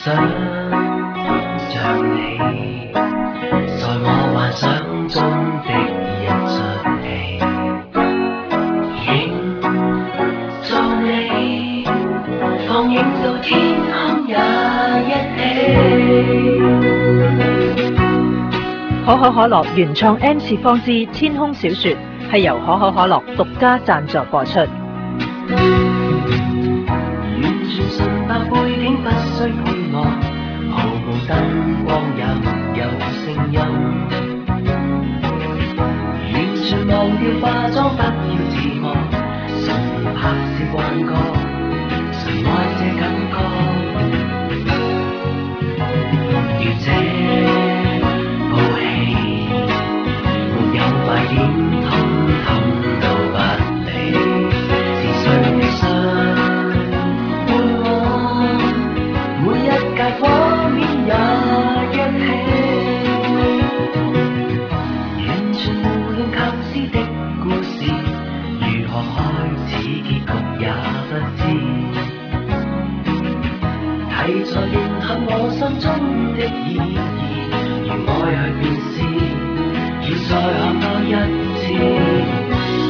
想像你，在我幻想中的一出戲，影做你，放映到天空也一起。 可口可樂原創 M 次方之《天空小說》係由可口可樂獨家贊助播出。 完全純白背景不需配樂，毫無燈光也沒有聲音，完全忘掉化妝不要自我，純拍攝幻覺，誰愛這感覺，如這部戲沒有賣點，通通都不理，是誰的想伴我，每一屆畫面也一起，完全無論構思的故事如何開始，結局也不知，題材迎合我心中的意義，如愛去便是，要再看多一次。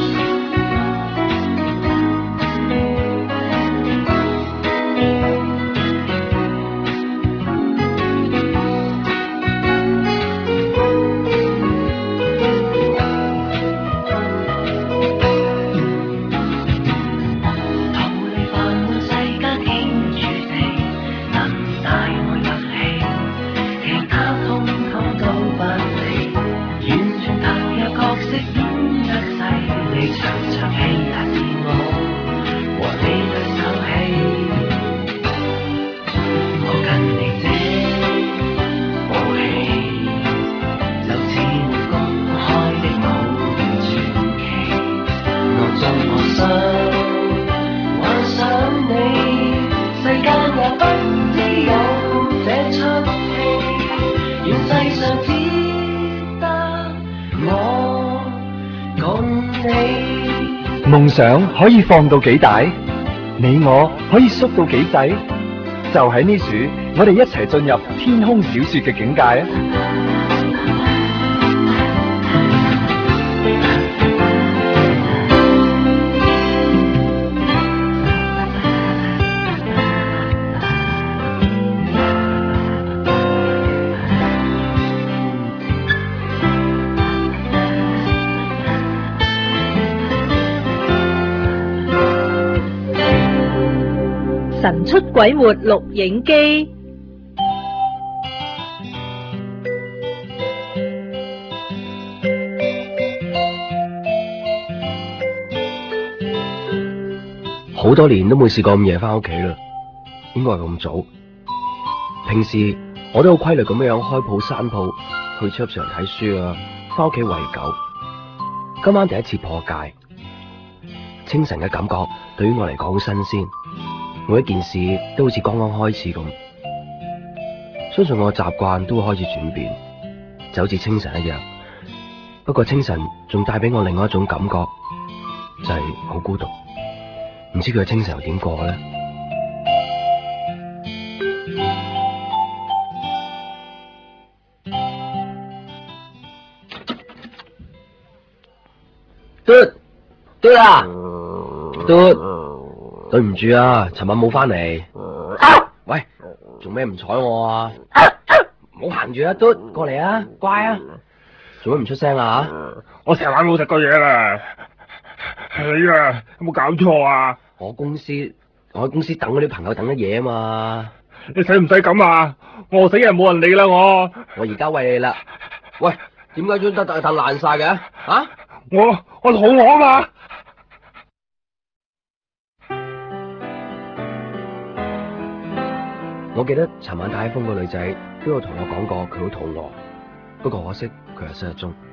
夢想可以放到幾大？你我可以縮到幾細？就喺呢處，我哋一齊進入天空小說嘅境界啊！ 神出鬼沒錄影機， 好多年都冇試過咁夜翻屋企啦，應該係咁早。平時我都好規律咁樣開鋪閂鋪，去超級市場睇書啊，翻屋企餵狗。今晚第一次破戒，清晨嘅感覺對於我嚟講好新鮮。每一件事都好似剛剛開始咁，相信我嘅習慣都會開始轉變，就好似清晨一樣。不過清晨仲帶俾我另外一種感覺，就係好孤獨。唔知佢嘅清晨又點過呢？嘟啊！嘟！對唔住啊，尋晚冇翻嚟。喂，做咩唔睬我啊？唔好行住啊，嘟，過嚟啊，乖啊。做咩唔出聲啊？ 我成晚冇食過嘢啦。係你啊，有冇搞錯啊？ 我喺公司等嗰啲朋友等得嘢啊嘛。 你使唔使咁啊？餓死人冇人理啦我而家餵你啦。喂，點解張凳爛晒嘅？啊？ 我肚餓啊嘛。 我記得尋晚打風個女仔都有同我講過佢好肚餓，不過可惜佢係失咗蹤。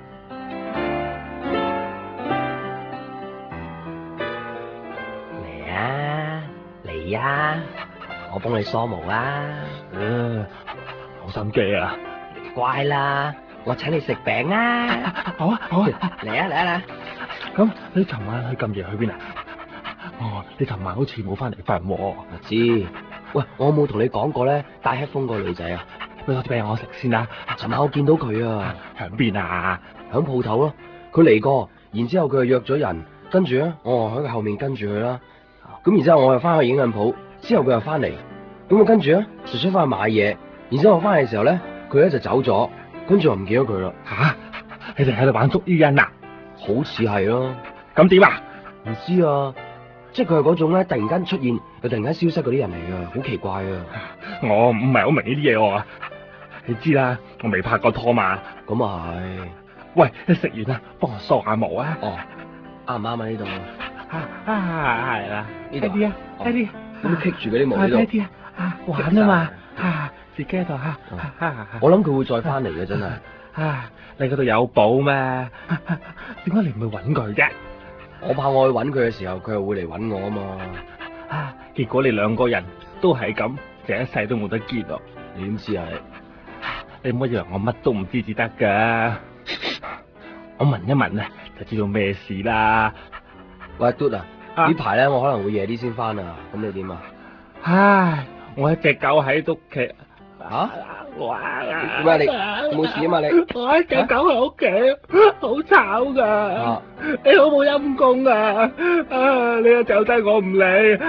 嚟啊嚟啊，我幫你梳毛啊！ 好心機啊！ 乖啦，我請你食餅啊！ 好啊好啊， 嚟啊嚟啊嚟！ 咁你尋晚去咁夜去邊啊？哦，你尋晚好似冇翻嚟瞓喎。 我知。 喂，我有冇同你講過咧？戴 headphone 個女仔啊， 你攞啲俾我食先啦。 尋晚我見到佢啊， 喺邊啊？ 響鋪頭咯。佢嚟過，然之後佢又約咗人，跟住咧，我喺佢後面跟住佢啦。咁然之後我又翻去影印鋪，之後佢又翻嚟，咁我跟住咧就想翻去買嘢，然之後我翻嚟嘅時候咧，佢咧就走咗，跟住我唔見咗佢啦。 吓？你哋喺度玩捉伊人啊？ 好似係咯。 咁點啊？ 唔知啊，即係佢係嗰種咧，突然間出現又突然間消失嗰啲人嚟噶，好奇怪啊！ 我唔係好明呢啲嘢喎。你知啦，我未拍過拖嘛。 咁啊係。 喂，你食完啦，幫我梳下毛啊。 哦，啱唔啱啊呢度？ 係啦， 呢度啲啊，啲。 咁你棘住嗰啲毛呢度？ 啲啊，玩啊嘛，自己喺度我諗佢會再翻嚟嘅，真係。 你嗰度有寶咩？點解你唔去搵佢啫？ 我怕我去搵佢嘅時候，佢又會嚟搵我啊嘛。 結果你兩個人都係咁，這一世都冇得見咯。 你點知啊你唔好以為我乜都唔知至得噶。我問一問啊，就知道咩事啦。 喂，嘟啊，呢排咧我可能會夜啲先翻啊，咁你點啊？ 唉，我一隻狗喺屋企。 吓？ 哇！ 點解你冇事啊嘛你？ 我一隻狗喺屋企，好慘噶。你好冇陰功啊！你又走低我唔理，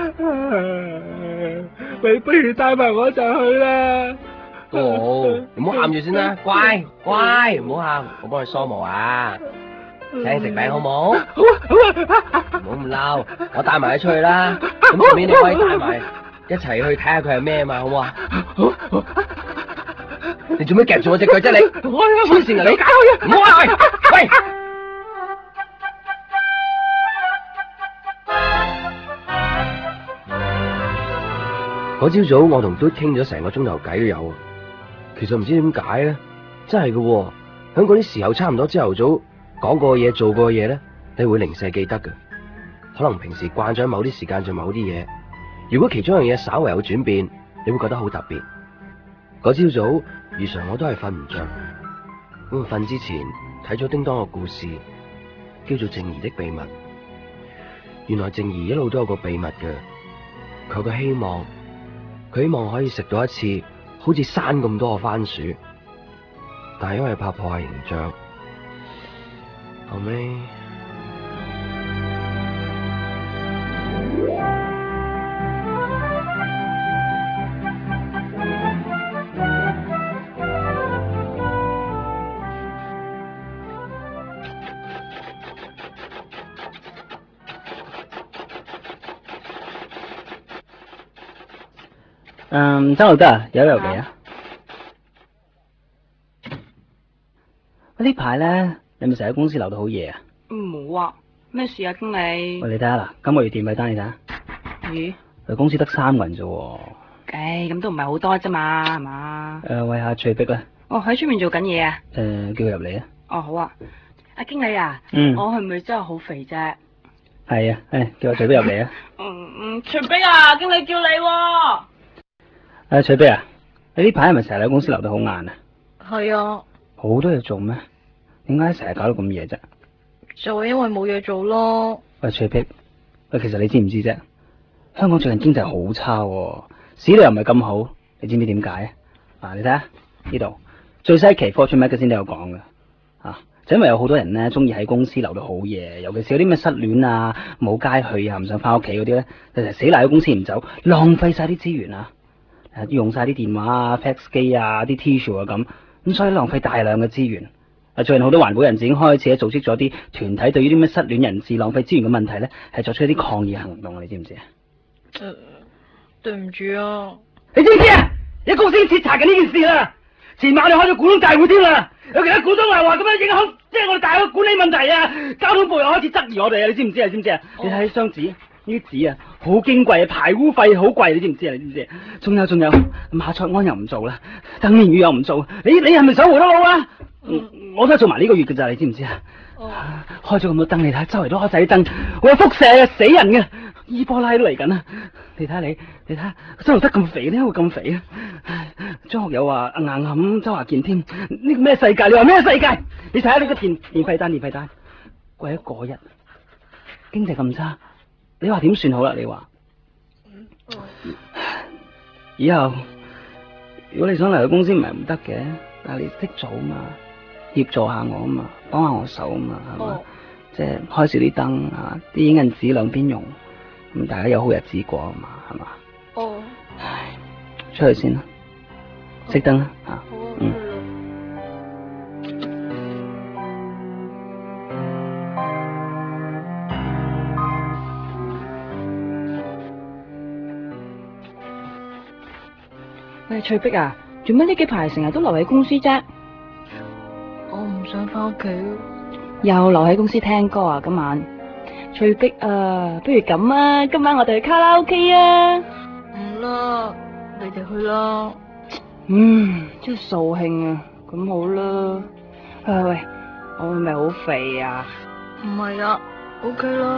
你不如帶埋我一齊去啦。 都好，你唔好喊住先啦，乖乖，唔好喊，我幫你梳毛啊。請你食餅好冇？ 好啊！ 唔好咁嬲，我帶埋你出去啦。咁順便你可以帶埋一齊去睇下佢係咩嘛，好唔好啊？ 好。 你做咩夾住我隻腳啫你？黐線啊你！唔好啊喂！嗰朝早我同嘟傾咗成個鐘頭偈都有啊。其實唔知點解咧，真係嘅喎，響嗰啲時候差唔多朝頭早講過嘅嘢、做過嘅嘢咧，你會零舍記得嘅。可能平時慣咗某啲時間做某啲嘢，如果其中一樣嘢稍為有轉變，你會覺得好特別。嗰朝早如常我都係瞓唔着，咁瞓之前睇咗叮當個故事，叫做《靜怡的秘密》。原來靜怡一路都有個秘密嘅，佢有個希望，佢希望可以食到一次好似山咁多嘅番薯，但係因為怕破壞形象，後尾周老德啊，有遊記啊？呢排咧，你咪成日喺公司留到好夜啊？ 冇啊，咩事啊，經理？ 喂，你睇下嗱，今個月電費單你睇下。 咦？ 佢公司得3個人啫。 咁都唔係好多啫嘛，係嘛？ 喂下翠碧啦。 哦，喺出面做緊嘢啊？ 叫佢入嚟啊。 哦，好啊。阿經理啊，我係咪真係好肥啫？ 係啊，叫阿翠碧入嚟啊。 翠碧啊，經理叫你喎。 翠碧啊，你呢排係咪成日喺公司留得好晏啊？ 係啊。 好多嘢做咩？點解成日搞到咁夜啫？ 就係因為冇嘢做咯。 喂，翠碧，其實你知唔知啫？香港最近經濟好差喎，市道又唔係咁好，你知唔知點解啊？你睇下呢度最新一期 Fortune Magazine 都有講嘅，就因為有好多人咧中意喺公司留到好夜，尤其是有啲咩失戀啊、冇街去啊、唔想翻屋企嗰啲咧，就成死賴喺公司唔走，浪費晒啲資源啊！用晒啲電話啊、fax 機啊、啲 tissue 啊咁，所以浪費大量嘅資源。最近好多環保人士已經開始組織咗啲團體，對於啲咩失戀人士浪費資源嘅問題咧，係作出一啲抗議行動，你知唔知啊？ 對唔住啊！ 你知唔知啊？你公司徹查緊呢件事啦，前晚你開咗股東大會添啦，有其他股東話咁樣影響，即係我哋大學管理問題啊，交通部又開始質疑我哋啊，你知唔知啊？你睇呢張紙。呢啲紙啊，好矜貴啊，排污費好貴，你知唔知啊？你知唔知？仲有，馬賽安又唔做啦，鄧連宇又唔做，你係咪想回得路啊？我都係做埋呢個月嘅咋，你知唔知啊？開咗咁多燈，你睇下周圍都開晒啲燈，我有輻射啊，死人嘅，伊波拉都嚟緊啊！你睇下你睇下周路德咁肥，點解會咁肥啊？張學友話硬冚周華健添，呢個咩世界？你話咩世界？你睇下呢個電費單，貴咗過一，經濟咁差。你話點算好啦？你話以後如果你想嚟到公司唔係唔得嘅，但係你識做嘛，協助下我啊嘛，幫下我手啊嘛，係嘛？即係開少啲燈嚇，啲影印紙兩邊用，咁大家有好日子過啊嘛，係嘛？ 哦。 唉，出去先啦，熄燈啦嚇。 喂，翠碧啊，做乜呢幾排成日都留喺公司啫？ 我唔想翻屋企。 又留喺公司聽歌啊？今晚翠碧啊，不如咁啊，今晚我哋去卡拉 OK 啊！ 唔啦，你哋去啦。 真係掃興啊！咁好啦。喂，我係咪好肥啊？ 唔係啊 ，OK 啦。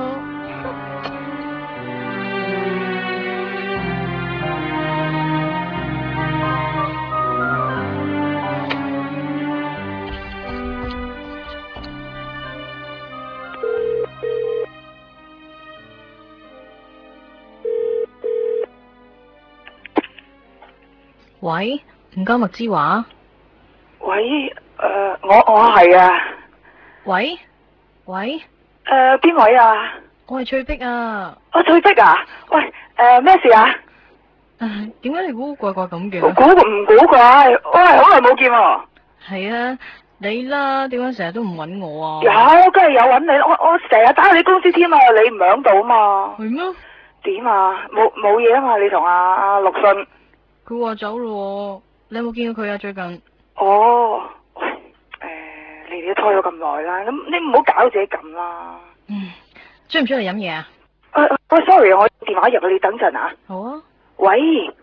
喂，吳家麥之華。 喂，我係啊。 喂， 邊位啊？ 我係翠碧啊。 翠碧啊？喂，咩事啊？ 點解你估怪怪咁嘅？ 估唔估怪？喂，好耐冇見喎。 係啊，你啦，點解成日都唔搵我啊？ 有，梗係有搵你，我成日打去你公司添啊，你唔響到嘛？ 係咩？ 點啊？冇嘢啊嘛？你同阿陸信。 佢話走咯，你有冇見過佢啊？最近？ 哦，你哋都拖咗咁耐啦，咁你唔好搞到自己咁啦。 出唔出嚟飲嘢啊 ？sorry， 我電話入去，你等陣啊。 好啊。 喂，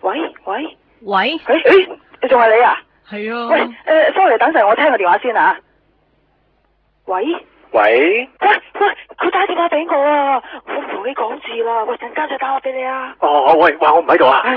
仲係你啊？ 係啊。 喂，sorry， 等陣我聽個電話先啊。喂，佢打電話俾我啊，我唔同你講字啦，喂，陣間再打我俾你啊。 喂，我唔喺度啊。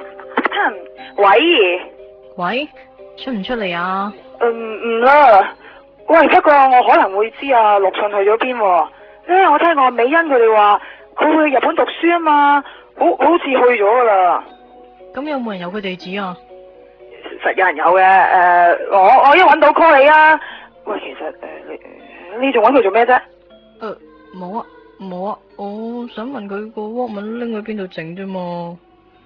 喂，出唔出嚟啊？ 唔啦。喂，不過我可能會知啊，陸信去咗邊喎。我聽過美欣佢哋話佢去日本讀書啊嘛，好似去咗噶啦。 咁有冇人有佢地址啊？ 實有人有嘅。我一搵到 call 你啊。喂，其實你仲搵佢做咩啫？ 冇啊，我想問佢個 Walkman 拎去邊度整啫嘛。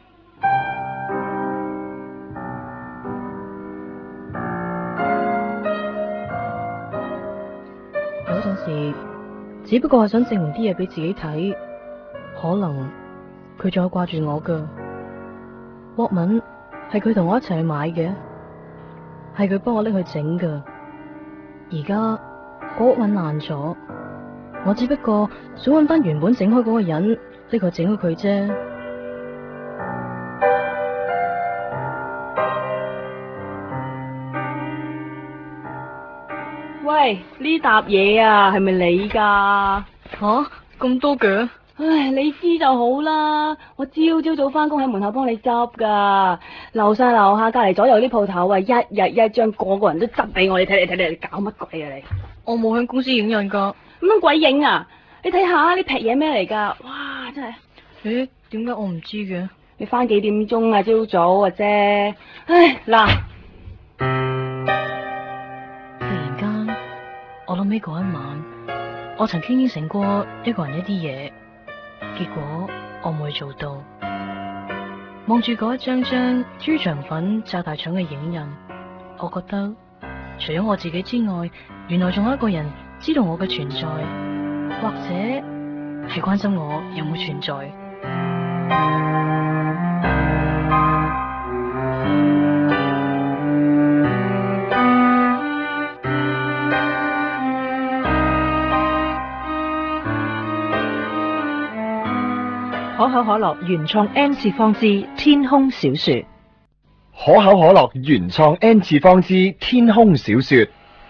有陣時，只不過係想證明啲嘢俾自己睇，可能佢仲有掛住我噶。Walkman 係佢同我一齊去買嘅，係佢幫我拎去整噶。而家個 Walkman爛咗，我只不過想揾翻原本整開嗰個人，拎去整開佢啫。 喂，呢沓嘢啊，係咪你噶？ 咁多嘅？ 唉，你知就好啦。我朝早翻工喺門口幫你執噶，樓上樓下隔籬左右啲鋪頭啊，一日一張，個個人都執俾我。你睇你搞乜鬼啊你？ 我冇喺公司影印噶。 乜鬼影啊？你睇下呢劈嘢咩嚟噶？哇，真係。 點解我唔知嘅？ 你翻幾點鐘啊？朝早啊啫。唉，嗱。 突然間，我諗起嗰一晚，我曾經應承過一個人一啲嘢，結果我冇去做到。望住嗰一張張豬腸粉炸大腸嘅影印，我覺得除咗我自己之外，原來仲有一個人知道我嘅存在，或者係關心我有冇存在。 可口可樂原創 N 次方之天空小說。 可口可樂原創 N 次方之天空小說。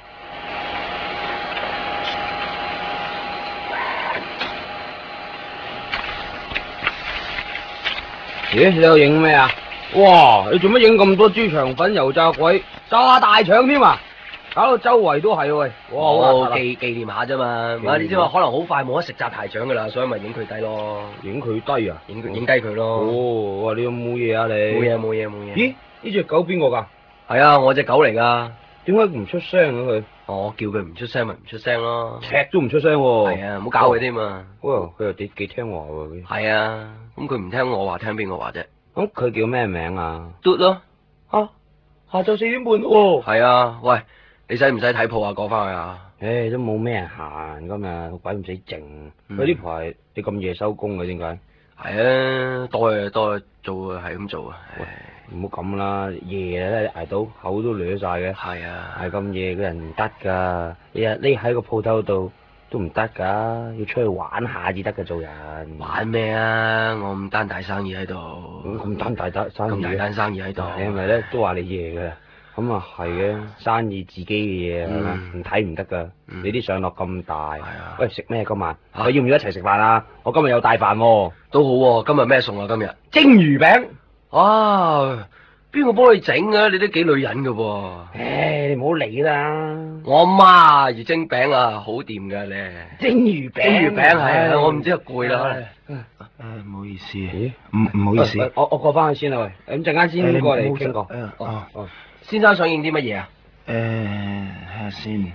咦，你又影咩啊？哇，你做乜影咁多豬腸粉、油炸鬼、炸大腸添啊？ 搞到周圍都係喂，哇！好我邋遢啊紀念下啫嘛， 紀念你知嘛？可能好快冇得食炸排腸噶啦，所以咪影佢低咯， 影佢低啊！ 影低佢咯。 哦，哇！你有冇嘢啊你？ 冇嘢。 咦？呢只狗邊個㗎？ 係啊，我隻狗嚟噶。 點解唔出聲嘅佢？ 我叫佢唔出聲咪唔出聲咯。 尺都唔出聲喎。 係啊，唔好搞佢添嘛。 哇！佢又幾聽話喎佢。 係啊，咁佢唔聽我話，聽邊個話啫？ 咁佢叫咩名啊？ 嘟咯。 啊！下晝4點半喎。 係啊，喂，你使唔使睇鋪啊？過翻去啊？ 唉，都冇咩人行今日，鬼唔死靜。佢呢排你咁夜收工嘅點解？ 係啊，多嘢做啊，係咁做啊。 唔好咁啦，夜咧捱到口都攣晒嘅。 係啊， 捱咁夜嘅人唔得㗎，你日匿喺個鋪頭度都唔得㗎，要出去玩下至得㗎做人。 玩咩啊？我咁單大生意喺度。 咁單大生意。 咁大單生意喺度。 你係咪咧都話你夜㗎？咁啊係嘅，生意自己嘅嘢係嘛，唔睇唔得㗎。你啲上落咁大。係啊。喂，食咩今晚？你要唔要一齊食飯啊？我今日有帶飯喎。 都好喎，今日咩餸啊？今日蒸魚餅。 啊！邊個幫你整啊？你都幾女人噶喎。 唉，你唔好理啦。 我阿媽熱蒸餅啊，好掂噶咧。 蒸魚餅係啊，我唔知啊攰啦。 唔好意思，唔好意思。 我過翻去先啦喂，咁陣間先過嚟傾過。 哦，先生想影啲乜嘢啊？ 睇下先。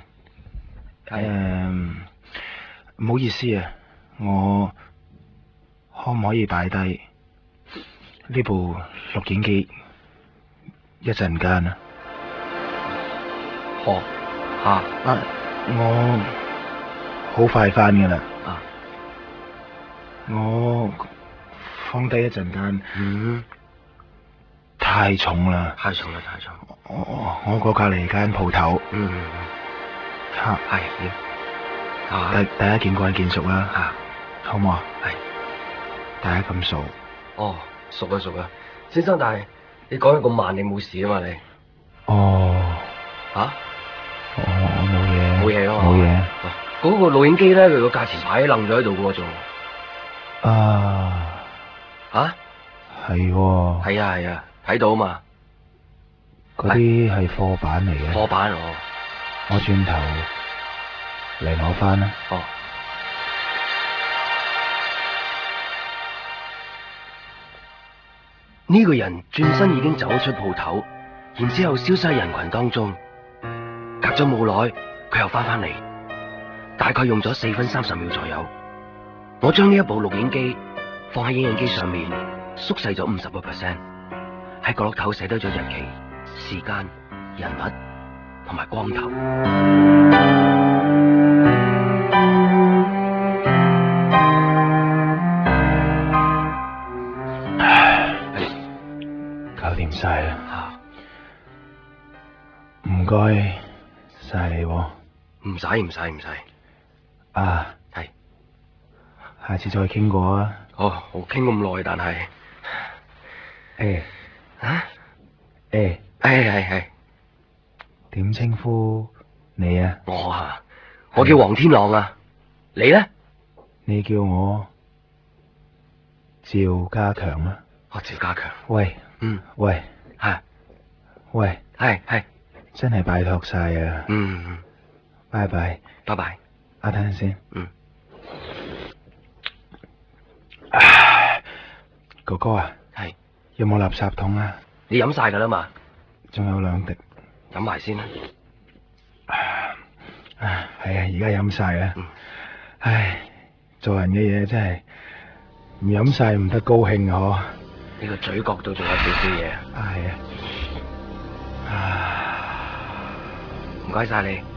唔好意思啊，我可唔可以擺低呢部錄影機一陣間啊？我好快翻噶啦。我放低一陣間。太重啦。 太重。 我過隔籬間鋪頭。大家見慣見熟啦。好唔好啊？ 係。 大家咁熟。 哦，熟啊。先生，但係你講嘢咁慢，你冇事啊嘛你？ 我冇嘢咯。冇嘢。 嗰個錄影機咧，佢個價錢牌愣咗喺度嘅喎仲。係喎。係啊，睇到啊嘛。 嗰啲係貨板嚟嘅。 貨板我轉頭嚟攞翻啦。 呢個人轉身已經走出鋪頭，然之後消失喺人群當中。隔咗冇耐，佢又翻嚟，大概用咗4分30秒左右。我將呢一部錄影機放喺影印機上面，縮細咗50%，喺角落頭寫低咗日期、時間、人物同埋光頭。 搞掂晒啦，唔該晒你喎。 唔使。係， 下次再傾過啊。 好傾咁耐，但係，係。 點稱呼你啊？ 我叫黃天朗啊。你咧？ 你叫我趙家強啊。 趙家強。 喂。喂。喂。 係。 真係拜託晒啊。拜拜。等陣先。哥哥啊。 係。 有冇垃圾桶啊？ 你飲晒噶啦嘛？ 仲有2滴。 飲埋先啦。 係啊，而家飲晒啦。唉，做人嘅嘢真係唔飲晒唔得高興嗬。 呢個嘴角度仲有少少嘢。 係啊。 唔該晒你。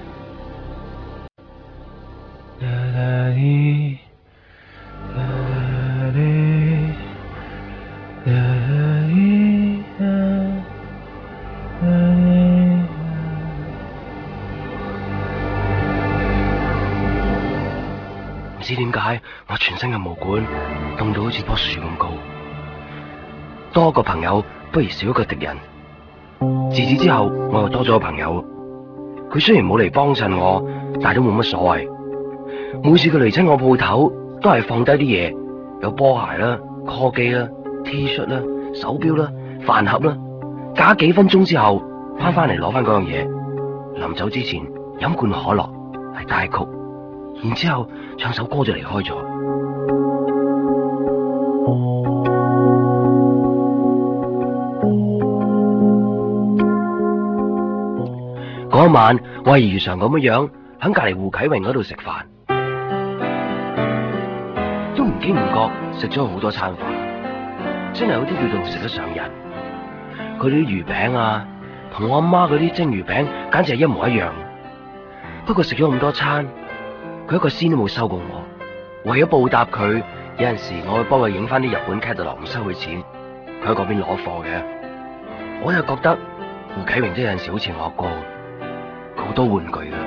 唔知點解我全身嘅毛管凍到好似棵樹咁高，多個朋友不如少一個敵人。自此之後，我又多咗個朋友。佢雖然冇嚟幫襯我，但係都冇乜所謂。每次佢嚟親我鋪頭，都係放低啲嘢，有波鞋啦、call 機啦、T 恤啦、手錶啦、飯盒啦，隔幾分鐘之後翻嚟攞翻嗰樣嘢， 臨走之前飲罐可樂係帶曲，然之後唱首歌就離開咗。嗰一晚，我係如常咁樣喺隔籬胡啟榮嗰度食飯，都唔經唔覺食咗好多餐飯，真係有啲叫做食得上癮。佢啲魚餅啊，同我阿媽嗰啲蒸魚餅簡直係一模一樣。不過食咗咁多餐，佢一個仙都冇收過我。為咗報答佢，有陣時我會幫佢影翻啲日本 catalog 唔收佢錢，佢喺嗰邊攞貨嘅。我又覺得胡啟榮真有陣時好似我阿哥，佢好多玩具嘅。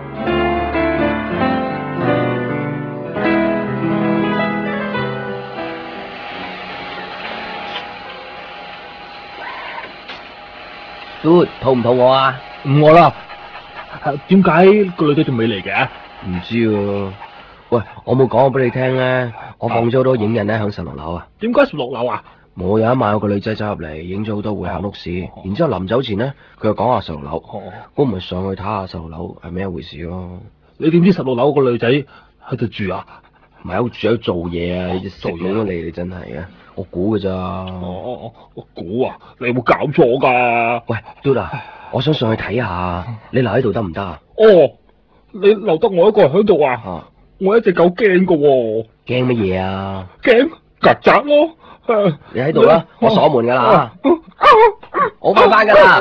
都肚唔肚餓啊？ 唔餓啦。點解個女仔仲未嚟嘅？ 唔知啊。喂，我冇講過俾你聽咧，我放咗好多影印咧響16樓啊。 點解16樓啊？ 我有一晚有個女仔走入嚟，影咗好多會客屋市，然之後臨走前咧，佢又講下16樓，我咪上去睇下16樓係咩一回事咯。 你點知16樓個女仔喺度住啊？ 唔係喺度住，喺度做嘢啊！你食懵咗你真係啊！我估㗎咋？ 我估啊！你有冇搞錯㗎？ 喂，嘟啊！我想上去睇下，你留喺度得唔得啊？ 哦，你留得我一個人喺度啊？我一隻狗驚㗎喎。 驚乜嘢啊？ 驚曱甴咯。 你喺度啦，我鎖門㗎啦。我翻㗎啦。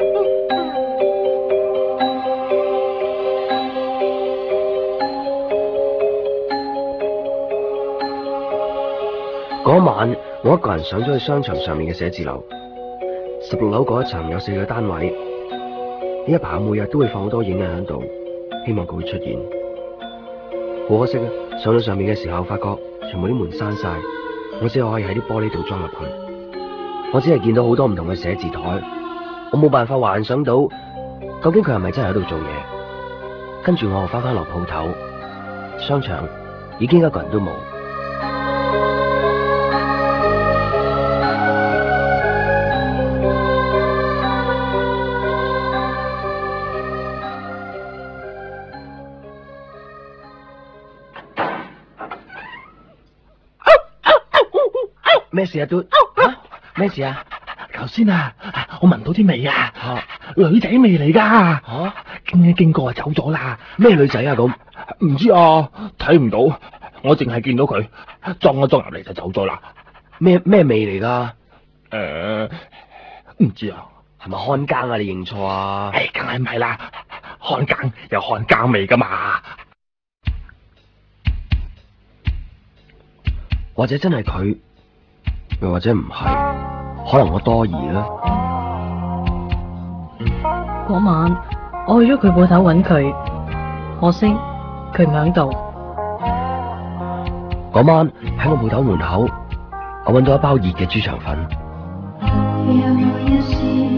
嗰晚，我一個人上咗去商場上面嘅寫字樓，16樓嗰一層有4個單位。呢一排每日都會放好多影印喺度，希望佢會出現。好可惜啊！上到上面嘅時候，發覺全部啲門閂晒，我只可以喺啲玻璃度裝入去。我只係見到好多唔同嘅寫字台，我冇辦法幻想到究竟佢係咪真係喺度做嘢。跟住我又翻落鋪頭，商場已經一個人都冇。咩事啊？都咩事啊？ 頭先啊，我聞到啲味啊，女仔味嚟噶。經過就走咗啦。 咩女仔啊？咁唔知啊，睇唔到，我淨係見到佢裝一裝入嚟就走咗啦。 咩味嚟噶？ 唔知啊。 係咪看更啊？你認錯啊？ 梗係唔係啦，看更有看更味噶嘛。 或者真係佢，又或者唔係，可能我多疑啦。 嗰晚我去咗佢鋪頭揾佢，可惜佢唔喺度。 嗰晚喺我鋪頭門口，我揾到一包熱嘅豬腸粉。